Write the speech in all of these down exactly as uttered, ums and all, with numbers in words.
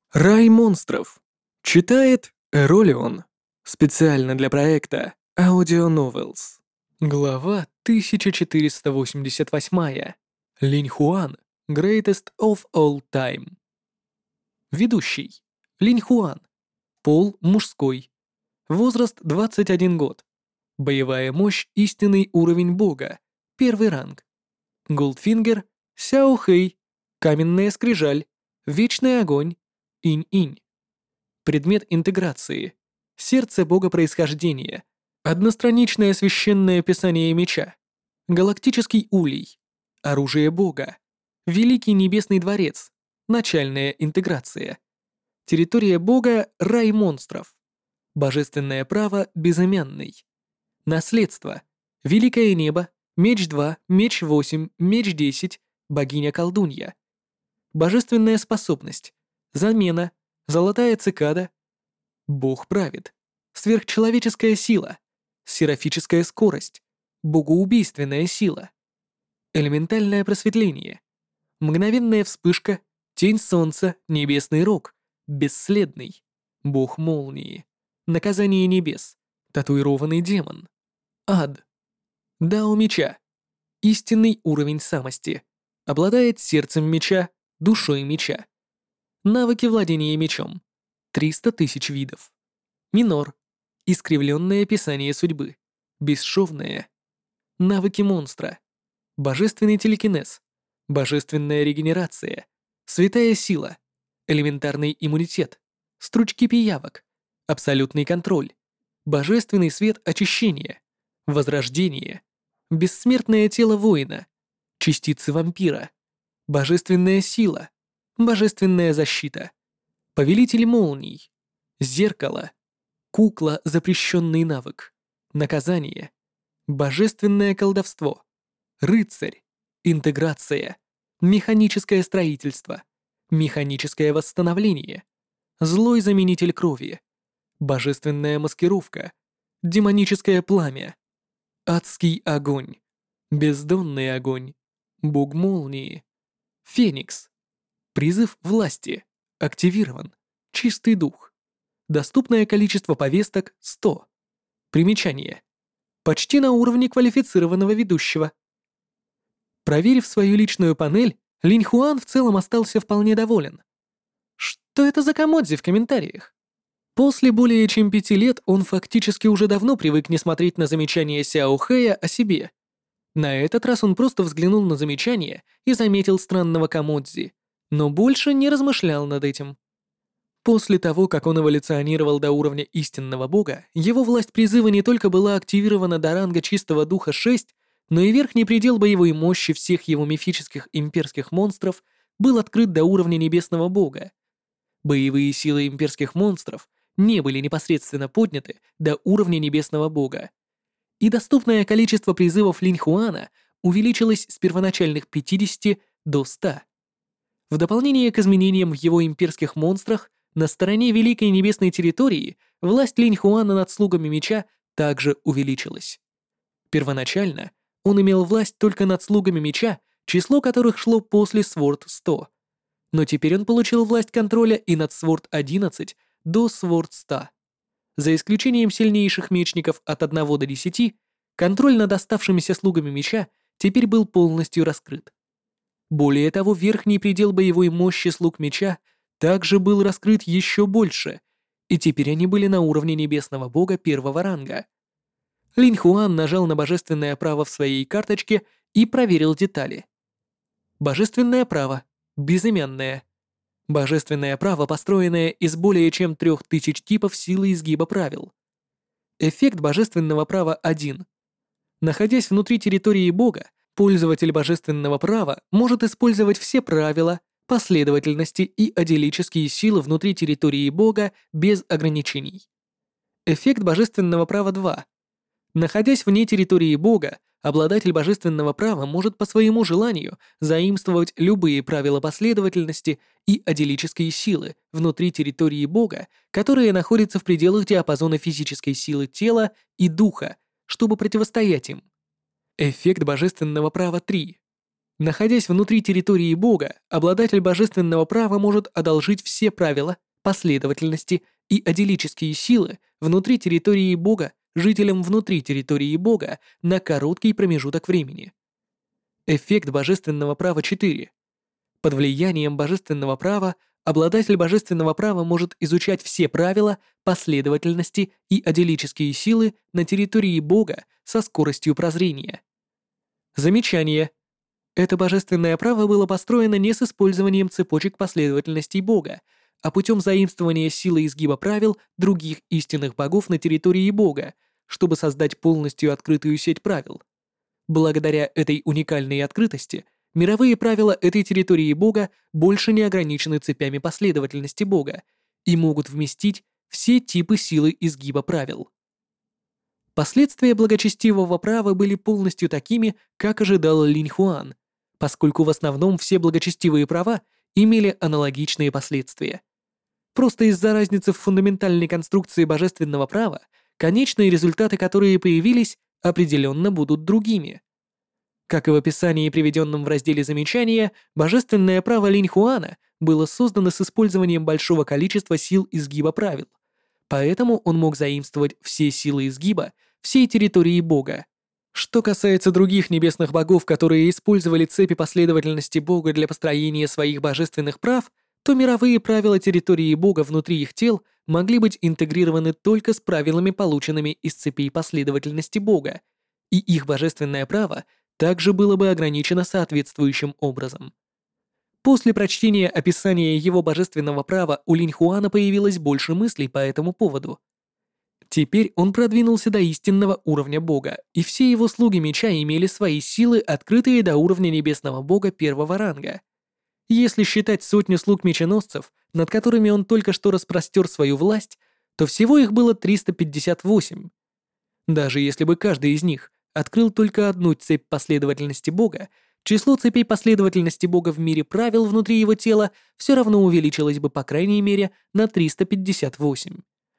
Рай монстров. Читает Эролион. Специально для проекта Audio Novels. Глава тысяча четыреста восемьдесят восемь. Линь Хуан. Greatest of all time. Ведущий. Линь Хуан. Пол мужской. Возраст двадцать один год. Боевая мощь истинный уровень бога. Первый ранг. Голдфингер. Сяо Хэй. Каменная скрижаль. Вечный огонь. Инь-инь. Предмет интеграции. Сердце бога происхождения. Одностраничное священное писание меча. Галактический улей. Оружие бога. Великий небесный дворец. Начальная интеграция. Территория бога — рай монстров. Божественное право — безымянный. Наследство. Великое небо. Меч два, меч восемь, меч десять. Богиня-колдунья. Божественная способность. Замена. Золотая цикада. Бог правит. Сверхчеловеческая сила. Серафическая скорость. Богоубийственная сила. Элементальное просветление. Мгновенная вспышка. Тень солнца. Небесный рог. Бесследный. Бог молнии. Наказание небес. Татуированный демон. Ад. Дао меча. Истинный уровень самости. Обладает сердцем меча, душой меча. Навыки владения мечом. триста тысяч видов. Минор. Искривленное писание судьбы. Бесшовное. Навыки монстра. Божественный телекинез. Божественная регенерация. Святая сила. Элементарный иммунитет. Стручки пиявок. Абсолютный контроль. Божественный свет очищения. Возрождение. Бессмертное тело воина. Частицы вампира. Божественная сила. Божественная защита. Повелитель молний. Зеркало. Кукла — запрещенный навык. Наказание. Божественное колдовство. Рыцарь. Интеграция. Механическое строительство. Механическое восстановление. Злой заменитель крови. Божественная маскировка. Демоническое пламя. Адский огонь. Бездонный огонь. Бог молнии. Феникс. Призыв власти. Активирован. Чистый дух. Доступное количество повесток — сто. Примечание. Почти на уровне квалифицированного ведущего. Проверив свою личную панель, Линь Хуан в целом остался вполне доволен. Что это за комодзи в комментариях? После более чем пяти лет он фактически уже давно привык не смотреть на замечания Сяо Хэя о себе. На этот раз он просто взглянул на замечание и заметил странного комодзи, но больше не размышлял над этим. После того, как он эволюционировал до уровня истинного бога, его власть призыва не только была активирована до ранга чистого духа шесть, но и верхний предел боевой мощи всех его мифических имперских монстров был открыт до уровня небесного бога. Боевые силы имперских монстров не были непосредственно подняты до уровня небесного бога, и доступное количество призывов Линь Хуана увеличилось с первоначальных пятидесяти до ста. В дополнение к изменениям в его имперских монстрах, на стороне Великой Небесной Территории власть Линь Хуана над слугами меча также увеличилась. Первоначально он имел власть только над слугами меча, число которых шло после Сворд сто. Но теперь он получил власть контроля и над Сворд одиннадцать до Сворд сто. За исключением сильнейших мечников от одного до десяти, контроль над оставшимися слугами меча теперь был полностью раскрыт. Более того, верхний предел боевой мощи слуг меча также был раскрыт еще больше, и теперь они были на уровне небесного бога первого ранга. Линь Хуан нажал на божественное право в своей карточке и проверил детали. Божественное право. Безымянное. Божественное право, построенное из более чем трех тысяч типов силы изгиба правил. Эффект божественного права один. Находясь внутри территории бога, пользователь божественного права может использовать все правила, последовательности и аделические силы внутри территории бога без ограничений. Эффект божественного права два. Находясь вне территории бога, обладатель божественного права может по своему желанию заимствовать любые правила последовательности и аделические силы внутри территории бога, которые находятся в пределах диапазона физической силы тела и духа, чтобы противостоять им. Эффект божественного права три. Находясь внутри территории Бога, обладатель божественного права может одолжить все правила, последовательности и адилические силы внутри территории Бога жителям внутри территории Бога на короткий промежуток времени. Эффект божественного права четыре. Под влиянием божественного права обладатель божественного права может изучать все правила, последовательности и адилические силы на территории Бога со скоростью прозрения. Замечание. Это божественное право было построено не с использованием цепочек последовательностей Бога, а путем заимствования силы изгиба правил других истинных богов на территории Бога, чтобы создать полностью открытую сеть правил. Благодаря этой уникальной открытости, мировые правила этой территории Бога больше не ограничены цепями последовательности Бога и могут вместить все типы силы изгиба правил. Последствия благочестивого права были полностью такими, как ожидал Линь Хуан, поскольку в основном все благочестивые права имели аналогичные последствия. Просто из-за разницы в фундаментальной конструкции божественного права, конечные результаты, которые появились, определенно будут другими. Как и в описании, приведенном в разделе «Замечания», божественное право Линь Хуана было создано с использованием большого количества сил изгиба правил, поэтому он мог заимствовать все силы изгиба всей территории Бога. Что касается других небесных богов, которые использовали цепи последовательности Бога для построения своих божественных прав, то мировые правила территории Бога внутри их тел могли быть интегрированы только с правилами, полученными из цепей последовательности Бога, и их божественное право также было бы ограничено соответствующим образом. После прочтения описания его божественного права у Линь Хуана появилось больше мыслей по этому поводу. Теперь он продвинулся до истинного уровня Бога, и все его слуги меча имели свои силы, открытые до уровня небесного Бога первого ранга. Если считать сотню слуг меченосцев, над которыми он только что распростер свою власть, то всего их было триста пятьдесят восемь. Даже если бы каждый из них открыл только одну цепь последовательности Бога, число цепей последовательности Бога в мире правил внутри его тела все равно увеличилось бы по крайней мере на триста пятьдесят восемь.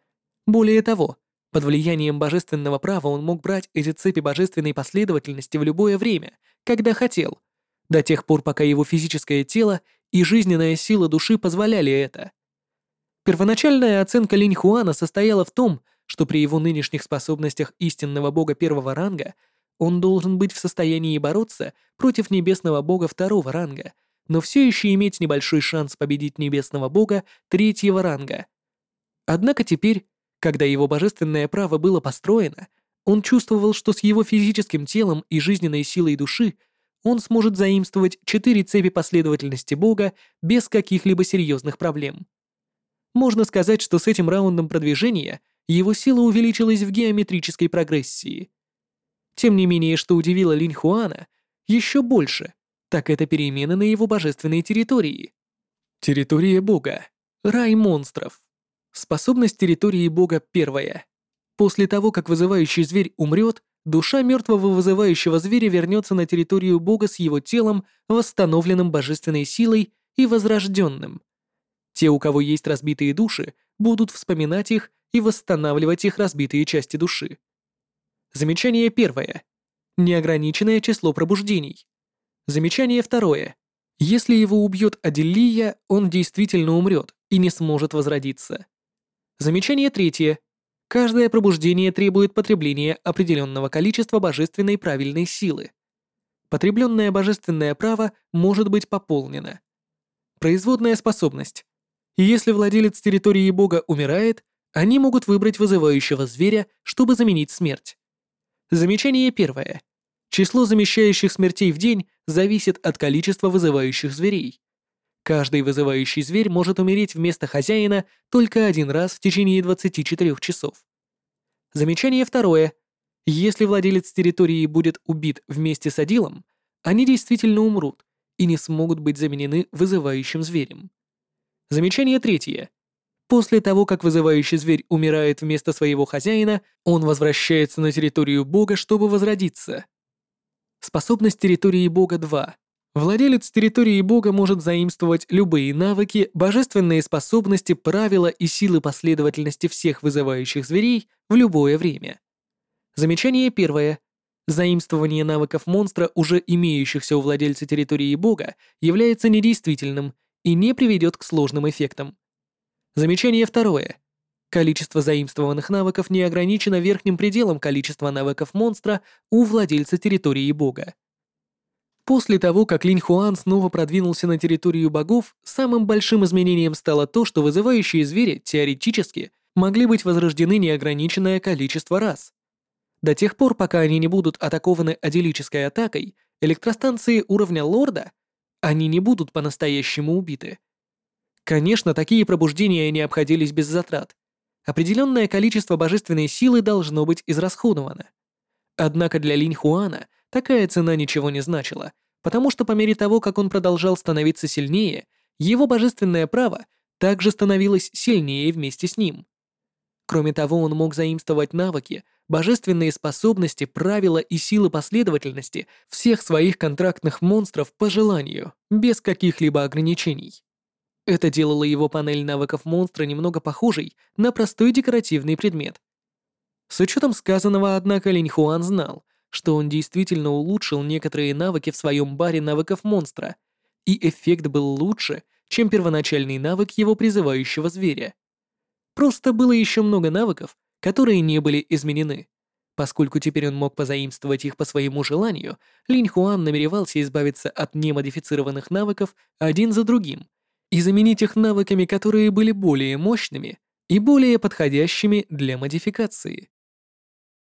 Более того, под влиянием божественного права он мог брать эти цепи божественной последовательности в любое время, когда хотел, до тех пор, пока его физическое тело и жизненная сила души позволяли это. Первоначальная оценка Линь Хуана состояла в том, что при его нынешних способностях истинного бога первого ранга он должен быть в состоянии бороться против небесного бога второго ранга, но все еще иметь небольшой шанс победить небесного бога третьего ранга. Однако теперь, когда его божественное право было построено, он чувствовал, что с его физическим телом и жизненной силой души он сможет заимствовать четыре цепи последовательности Бога без каких-либо серьезных проблем. Можно сказать, что с этим раундом продвижения его сила увеличилась в геометрической прогрессии. Тем не менее, что удивило Линь Хуана еще больше, так это перемены на его божественной территории. Территория Бога. Рай монстров. Способность территории Бога первая. После того, как вызывающий зверь умрет, душа мертвого вызывающего зверя вернется на территорию Бога с его телом, восстановленным божественной силой и возрожденным. Те, у кого есть разбитые души, будут вспоминать их и восстанавливать их разбитые части души. Замечание первое. Неограниченное число пробуждений. Замечание второе. Если его убьет Аделия, он действительно умрет и не сможет возродиться. Замечание третье. Каждое пробуждение требует потребления определенного количества божественной правильной силы. Потребленное божественное право может быть пополнено. Производная способность. Если владелец территории Бога умирает, они могут выбрать вызывающего зверя, чтобы заменить смерть. Замечание первое. Число замещающих смертей в день зависит от количества вызывающих зверей. Каждый вызывающий зверь может умереть вместо хозяина только один раз в течение двадцати четырёх часов. Замечание второе. Если владелец территории будет убит вместе с Адилом, они действительно умрут и не смогут быть заменены вызывающим зверем. Замечание третье. После того, как вызывающий зверь умирает вместо своего хозяина, он возвращается на территорию Бога, чтобы возродиться. Способность территории Бога два. Владелец территории Бога может заимствовать любые навыки, божественные способности, правила и силы последовательности всех вызывающих зверей в любое время. Замечание первое. Заимствование навыков монстра, уже имеющихся у владельца территории бога, является недействительным и не приведет к сложным эффектам. Замечание второе. Количество заимствованных навыков не ограничено верхним пределом количества навыков монстра у владельца территории бога. После того, как Линь Хуан снова продвинулся на территорию богов, самым большим изменением стало то, что вызывающие звери, теоретически, могли быть возрождены неограниченное количество раз. До тех пор, пока они не будут атакованы аделической атакой, электростанции уровня лорда, они не будут по-настоящему убиты. Конечно, такие пробуждения не обходились без затрат. Определенное количество божественной силы должно быть израсходовано. Однако для Линь Хуана такая цена ничего не значила, потому что по мере того, как он продолжал становиться сильнее, его божественное право также становилось сильнее вместе с ним. Кроме того, он мог заимствовать навыки, божественные способности, правила и силы последовательности всех своих контрактных монстров по желанию, без каких-либо ограничений. Это делало его панель навыков монстра немного похожей на простой декоративный предмет. С учетом сказанного, однако, Линь Хуан знал, что он действительно улучшил некоторые навыки в своем баре навыков монстра, и эффект был лучше, чем первоначальный навык его призывающего зверя. Просто было еще много навыков, которые не были изменены. Поскольку теперь он мог позаимствовать их по своему желанию, Линь Хуан намеревался избавиться от немодифицированных навыков один за другим и заменить их навыками, которые были более мощными и более подходящими для модификации.